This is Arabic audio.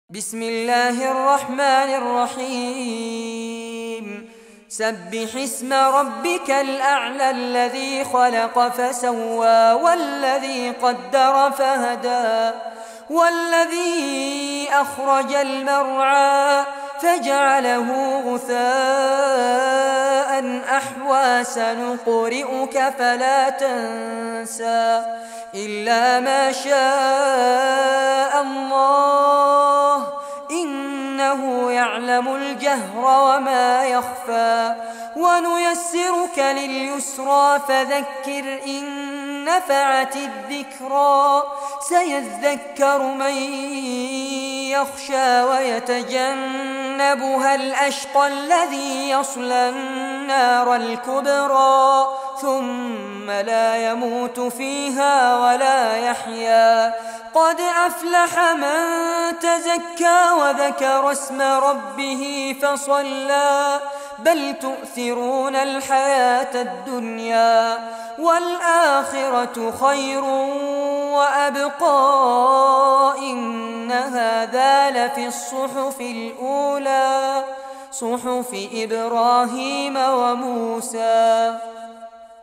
بسم الله الرحمن الرحيم سبح اسم ربك الأعلى الذي خلق فسوى والذي قدر فهدى والذي أخرج المرعى فجعله غثاء أحوى سنقرئك فلا تنسى إلا ما شاء الله إنه يعلم الجهر وما يخفى ونيسرك لليسرى فذكر إن نفعت الذكرى سيذكر من يخشى ويتجنبها الأشقى الذي يصلى النار الكبرى ثم لا يموت فيها ولا يحيا قد أفلح من تزكى وذكر اسم ربه فصلى بل تؤثرون الحياة الدنيا والآخرة خير وأبقى إن هذا لفي الصحف الأولى صحف إبراهيم وموسى.